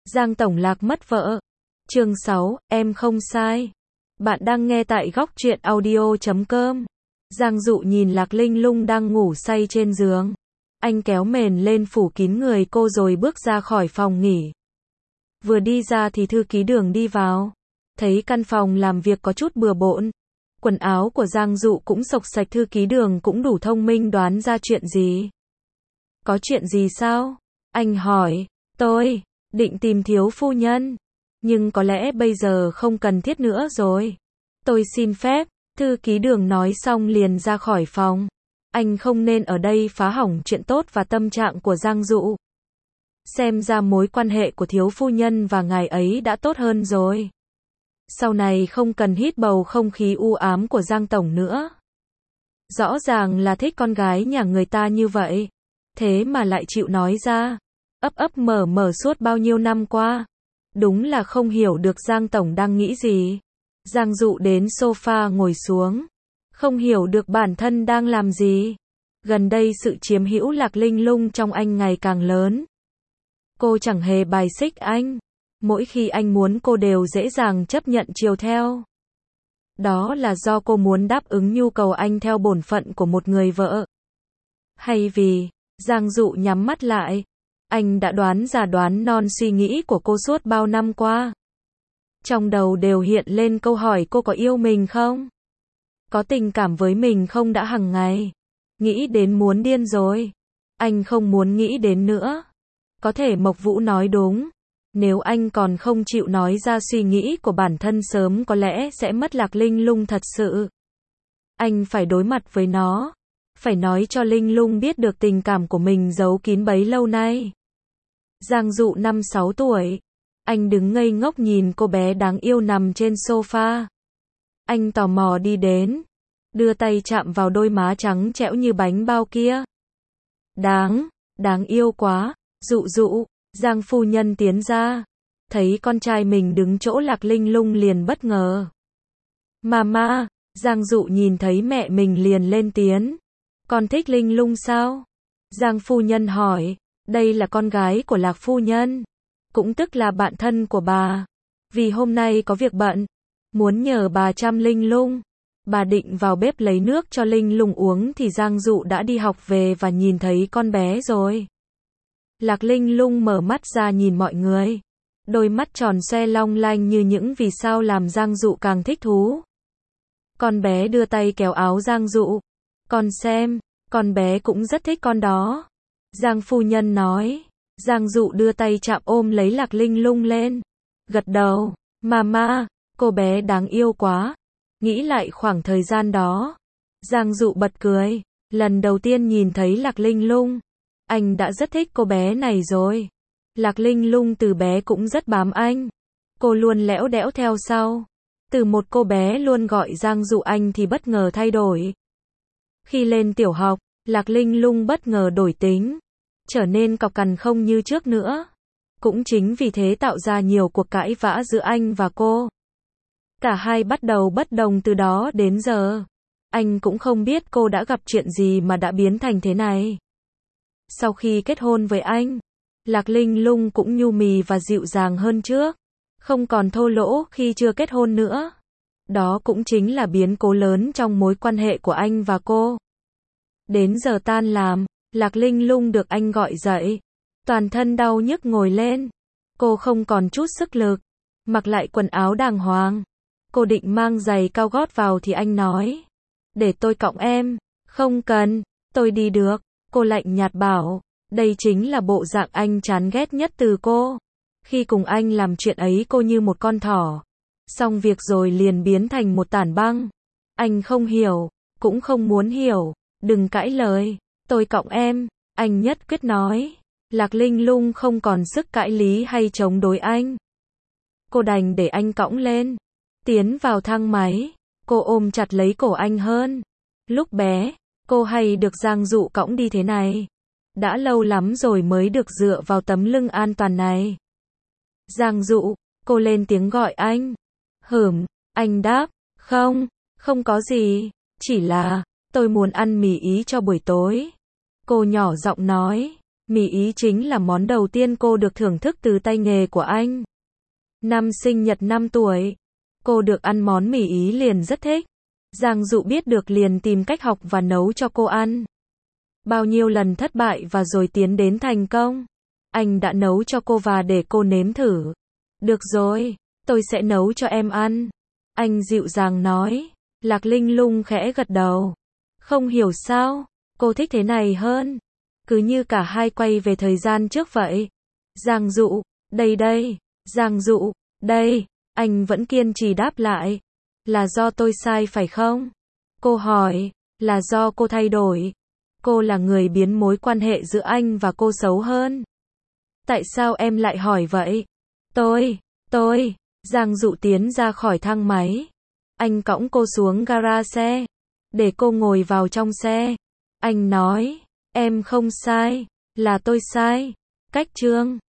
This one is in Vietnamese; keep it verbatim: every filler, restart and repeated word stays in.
Giang Tổng Lạc mất vợ. Chương sáu, em không sai. Bạn đang nghe tại góc truyện audio chấm com. Giang Dụ nhìn Lạc Linh Lung đang ngủ say trên giường. Anh kéo mền lên phủ kín người cô rồi bước ra khỏi phòng nghỉ. Vừa đi ra thì thư ký Đường đi vào. Thấy căn phòng làm việc có chút bừa bộn. Quần áo của Giang Dụ cũng xộc xạch, thư ký Đường cũng đủ thông minh đoán ra chuyện gì. Có chuyện gì sao? Anh hỏi. Tôi định tìm thiếu phu nhân. Nhưng có lẽ bây giờ không cần thiết nữa rồi. Tôi xin phép. Thư ký Đường nói xong liền ra khỏi phòng. Anh không nên ở đây phá hỏng chuyện tốt và tâm trạng của Giang Dụ. Xem ra mối quan hệ của thiếu phu nhân và ngài ấy đã tốt hơn rồi. Sau này không cần hít bầu không khí u ám của Giang Tổng nữa. Rõ ràng là thích con gái nhà người ta như vậy. Thế mà lại chịu nói ra. Ấp ấp mở mở suốt bao nhiêu năm qua. Đúng là không hiểu được Giang Tổng đang nghĩ gì. Giang Dụ đến sofa ngồi xuống. Không hiểu được bản thân đang làm gì. Gần đây sự chiếm hữu Lạc Linh Lung trong anh ngày càng lớn. Cô chẳng hề bài xích anh. Mỗi khi anh muốn cô đều dễ dàng chấp nhận chiều theo. Đó là do cô muốn đáp ứng nhu cầu anh theo bổn phận của một người vợ. Hay vì, Giang Dụ nhắm mắt lại. Anh đã đoán già đoán non suy nghĩ của cô suốt bao năm qua. Trong đầu đều hiện lên câu hỏi cô có yêu mình không? Có tình cảm với mình không đã hằng ngày? Nghĩ đến muốn điên rồi. Anh không muốn nghĩ đến nữa. Có thể Mộc Vũ nói đúng. Nếu anh còn không chịu nói ra suy nghĩ của bản thân sớm có lẽ sẽ mất Lạc Linh Lung thật sự. Anh phải đối mặt với nó. Phải nói cho Linh Lung biết được tình cảm của mình giấu kín bấy lâu nay. Giang Dụ năm sáu tuổi. Anh đứng ngây ngốc nhìn cô bé đáng yêu nằm trên sofa. Anh tò mò đi đến. Đưa tay chạm vào đôi má trắng trẻo như bánh bao kia. Đáng, đáng yêu quá. Dụ Dụ. Giang phu nhân tiến ra. Thấy con trai mình đứng chỗ Lạc Linh Lung liền bất ngờ. Mama. Giang Dụ nhìn thấy mẹ mình liền lên tiếng. Con thích Linh Lung sao? Giang phu nhân hỏi. Đây là con gái của Lạc phu nhân. Cũng tức là bạn thân của bà. Vì hôm nay có việc bận. Muốn nhờ bà chăm Linh Lung. Bà định vào bếp lấy nước cho Linh Lung uống thì Giang Dụ đã đi học về và nhìn thấy con bé rồi. Lạc Linh Lung mở mắt ra nhìn mọi người. Đôi mắt tròn xoe long lanh như những vì sao làm Giang Dụ càng thích thú. Con bé đưa tay kéo áo Giang Dụ. Con xem, con bé cũng rất thích con đó. Giang phu nhân nói. Giang Dụ đưa tay chạm ôm lấy Lạc Linh Lung lên. Gật đầu. Mama, cô bé đáng yêu quá. Nghĩ lại khoảng thời gian đó. Giang Dụ bật cười. Lần đầu tiên nhìn thấy Lạc Linh Lung. Anh đã rất thích cô bé này rồi. Lạc Linh Lung từ bé cũng rất bám anh. Cô luôn lẽo đẽo theo sau. Từ một cô bé luôn gọi Giang Dụ anh thì bất ngờ thay đổi. Khi lên tiểu học, Lạc Linh Lung bất ngờ đổi tính. Trở nên cọc cằn không như trước nữa. Cũng chính vì thế tạo ra nhiều cuộc cãi vã giữa anh và cô. Cả hai bắt đầu bất đồng từ đó đến giờ. Anh cũng không biết cô đã gặp chuyện gì mà đã biến thành thế này. Sau khi kết hôn với anh, Lạc Linh Lung cũng nhu mì và dịu dàng hơn trước. Không còn thô lỗ khi chưa kết hôn nữa. Đó cũng chính là biến cố lớn trong mối quan hệ của anh và cô. Đến giờ tan làm, Lạc Linh Lung được anh gọi dậy. Toàn thân đau nhức ngồi lên. Cô không còn chút sức lực. Mặc lại quần áo đàng hoàng. Cô định mang giày cao gót vào thì anh nói. Để tôi cõng em. Không cần, tôi đi được. Cô lạnh nhạt bảo. Đây chính là bộ dạng anh chán ghét nhất từ cô. Khi cùng anh làm chuyện ấy cô như một con thỏ. Xong việc rồi liền biến thành một tảng băng. Anh không hiểu, cũng không muốn hiểu. Đừng cãi lời. Tôi cõng em. Anh nhất quyết nói. Lạc Linh Lung không còn sức cãi lý hay chống đối anh. Cô đành để anh cõng lên. Tiến vào thang máy. Cô ôm chặt lấy cổ anh hơn. Lúc bé, cô hay được Giang Dụ cõng đi thế này. Đã lâu lắm rồi mới được dựa vào tấm lưng an toàn này. Giang Dụ, cô lên tiếng gọi anh. Hửm, anh đáp. Không, không có gì. Chỉ là, tôi muốn ăn mì Ý cho buổi tối. Cô nhỏ giọng nói. Mì Ý chính là món đầu tiên cô được thưởng thức từ tay nghề của anh. Năm sinh nhật năm tuổi, cô được ăn món mì Ý liền rất thích. Giang Dụ biết được liền tìm cách học và nấu cho cô ăn. Bao nhiêu lần thất bại và rồi tiến đến thành công. Anh đã nấu cho cô và để cô nếm thử. Được rồi, tôi sẽ nấu cho em ăn. Anh dịu dàng nói. Lạc Linh Lung khẽ gật đầu. Không hiểu sao, cô thích thế này hơn. Cứ như cả hai quay về thời gian trước vậy. Giang Dụ, đây đây. Giang Dụ, đây. Anh vẫn kiên trì đáp lại. Là do tôi sai phải không? Cô hỏi. Là do cô thay đổi. Cô là người biến mối quan hệ giữa anh và cô xấu hơn. Tại sao em lại hỏi vậy? Tôi, tôi. Giang Dụ tiến ra khỏi thang máy. Anh cõng cô xuống gara xe. Để cô ngồi vào trong xe. Anh nói. Em không sai. Là tôi sai. Cách chương.